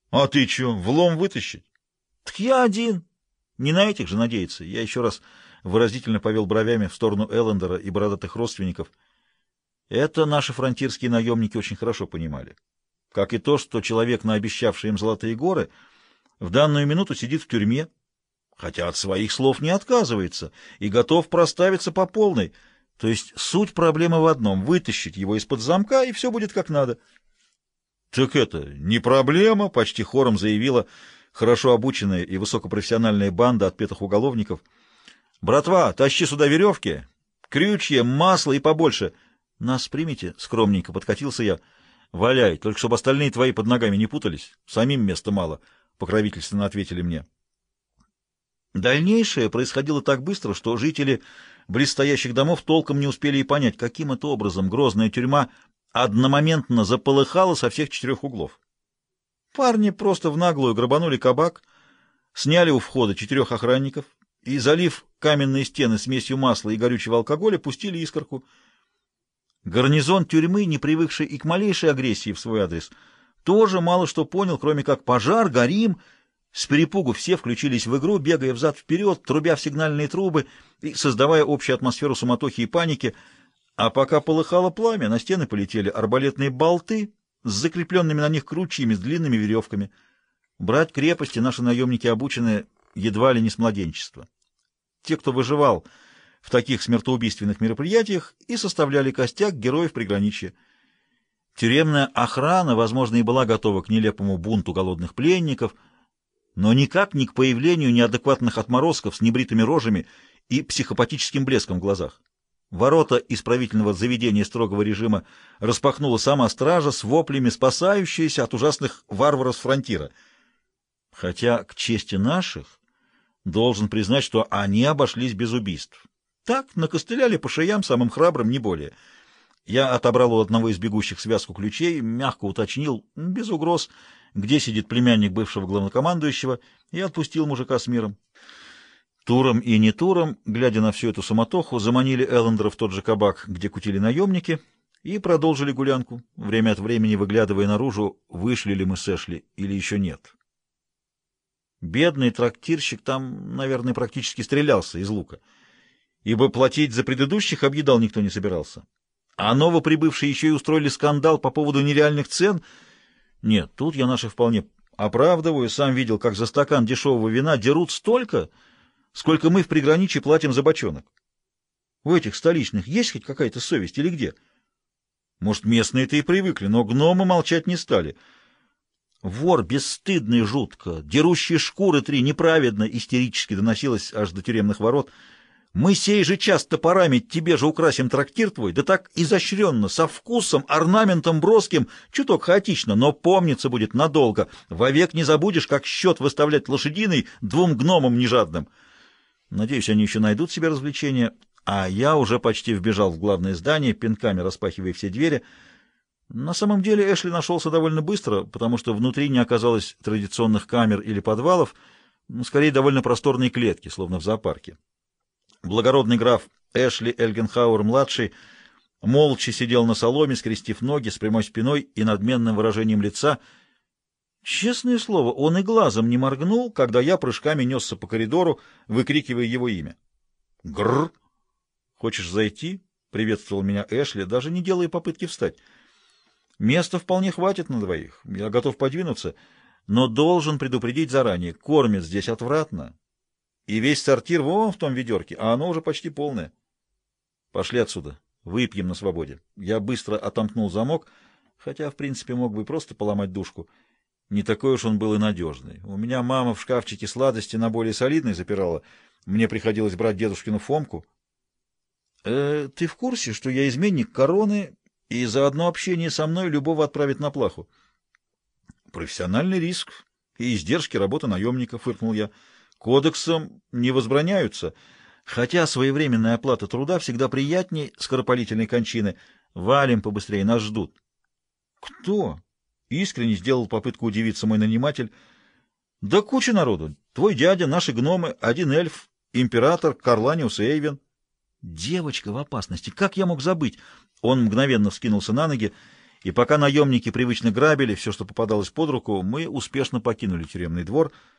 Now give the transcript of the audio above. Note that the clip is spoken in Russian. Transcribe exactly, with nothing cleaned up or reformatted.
А ты чё, влом вытащить? Так я один. Не на этих же надеяться. Я еще раз выразительно повел бровями в сторону Эллендера и бородатых родственников. Это наши фронтирские наемники очень хорошо понимали. Как и то, что человек, наобещавший им золотые горы, в данную минуту сидит в тюрьме, хотя от своих слов не отказывается и готов проставиться по полной. То есть суть проблемы в одном — вытащить его из-под замка, и все будет как надо. — Так это не проблема, — почти хором заявила хорошо обученная и высокопрофессиональная банда отпетых уголовников. — Братва, тащи сюда веревки, крючья, масло и побольше. — Нас примите? — скромненько подкатился я. — Валяй, только чтобы остальные твои под ногами не путались. Самим места мало, — покровительственно ответили мне. Дальнейшее происходило так быстро, что жители близстоящих домов толком не успели и понять, каким это образом грозная тюрьма одномоментно заполыхала со всех четырех углов. Парни просто в наглую грабанули кабак, сняли у входа четырех охранников и, залив каменные стены смесью масла и горючего алкоголя, пустили искорку. Гарнизон тюрьмы, не привыкший и к малейшей агрессии в свой адрес, тоже мало что понял, кроме как пожар, горим. С перепугу все включились в игру, бегая взад-вперед, трубя в сигнальные трубы и создавая общую атмосферу суматохи и паники. А пока полыхало пламя, на стены полетели арбалетные болты с закрепленными на них крючьями с длинными веревками. Брать крепости наши наемники обучены едва ли не с младенчества. Те, кто выживал в таких смертоубийственных мероприятиях, и составляли костяк героев приграничья. Тюремная охрана, возможно, и была готова к нелепому бунту голодных пленников, но никак не к появлению неадекватных отморозков с небритыми рожами и психопатическим блеском в глазах. Ворота исправительного заведения строгого режима распахнула сама стража с воплями, спасающаяся от ужасных варваров с фронтира. Хотя, к чести наших, должен признать, что они обошлись без убийств. Так, накостыляли по шеям самым храбрым, не более. Я отобрал у одного из бегущих связку ключей, мягко уточнил, без угроз, где сидит племянник бывшего главнокомандующего, и отпустил мужика с миром. Туром и не туром, глядя на всю эту суматоху, заманили Эллендера в тот же кабак, где кутили наемники, и продолжили гулянку, время от времени выглядывая наружу, вышли ли мы с Эшли или еще нет. Бедный трактирщик там, наверное, практически стрелялся из лука, ибо платить за предыдущих объедал никто не собирался. А новоприбывшие еще и устроили скандал по поводу нереальных цен. Нет, тут я наших вполне оправдываю, сам видел, как за стакан дешевого вина дерут столько, сколько мы в приграничье платим за бочонок. У этих столичных есть хоть какая-то совесть или где? Может, местные-то и привыкли, но гномы молчать не стали. Вор бесстыдный жутко, дерущие шкуры три, неправедно, истерически доносилось аж до тюремных ворот. Мы сей же час топорами тебе же украсим трактир твой, да так изощренно, со вкусом, орнаментом броским, чуток хаотично, но помнится будет надолго. Вовек не забудешь, как счет выставлять лошадиный двум гномам нежадным. Надеюсь, они еще найдут себе развлечения, а я уже почти вбежал в главное здание, пинками распахивая все двери. На самом деле Эшли нашелся довольно быстро, потому что внутри не оказалось традиционных камер или подвалов, скорее довольно просторные клетки, словно в зоопарке. Благородный граф Эшли Эльгенхауэр-младший молча сидел на соломе, скрестив ноги с прямой спиной и надменным выражением лица. Честное слово, он и глазом не моргнул, когда я прыжками несся по коридору, выкрикивая его имя. «Грррр! Хочешь зайти?» — приветствовал меня Эшли, даже не делая попытки встать. «Места вполне хватит на двоих, я готов подвинуться, но должен предупредить заранее, кормят здесь отвратно. И весь сортир вон в том ведерке, а оно уже почти полное. Пошли отсюда, выпьем на свободе». Я быстро отомкнул замок, хотя, в принципе, мог бы просто поломать дужку. Не такой уж он был и надежный. У меня мама в шкафчике сладости на более солидный запирала. Мне приходилось брать дедушкину Фомку. Э, ты в курсе, что я изменник короны, и за одно общение со мной любого отправить на плаху? Профессиональный риск и издержки работы наемника, фыркнул я. Кодексом не возбраняются, хотя своевременная оплата труда всегда приятней скоропалительной кончины. Валим побыстрее, нас ждут. Кто? Искренне сделал попытку удивиться мой наниматель. Да куча народу. Твой дядя, наши гномы, один эльф, император, Карланиус и Эйвен. Девочка в опасности. Как я мог забыть? Он мгновенно вскинулся на ноги И пока наемники привычно грабили все, что попадалось под руку, мы успешно покинули тюремный двор —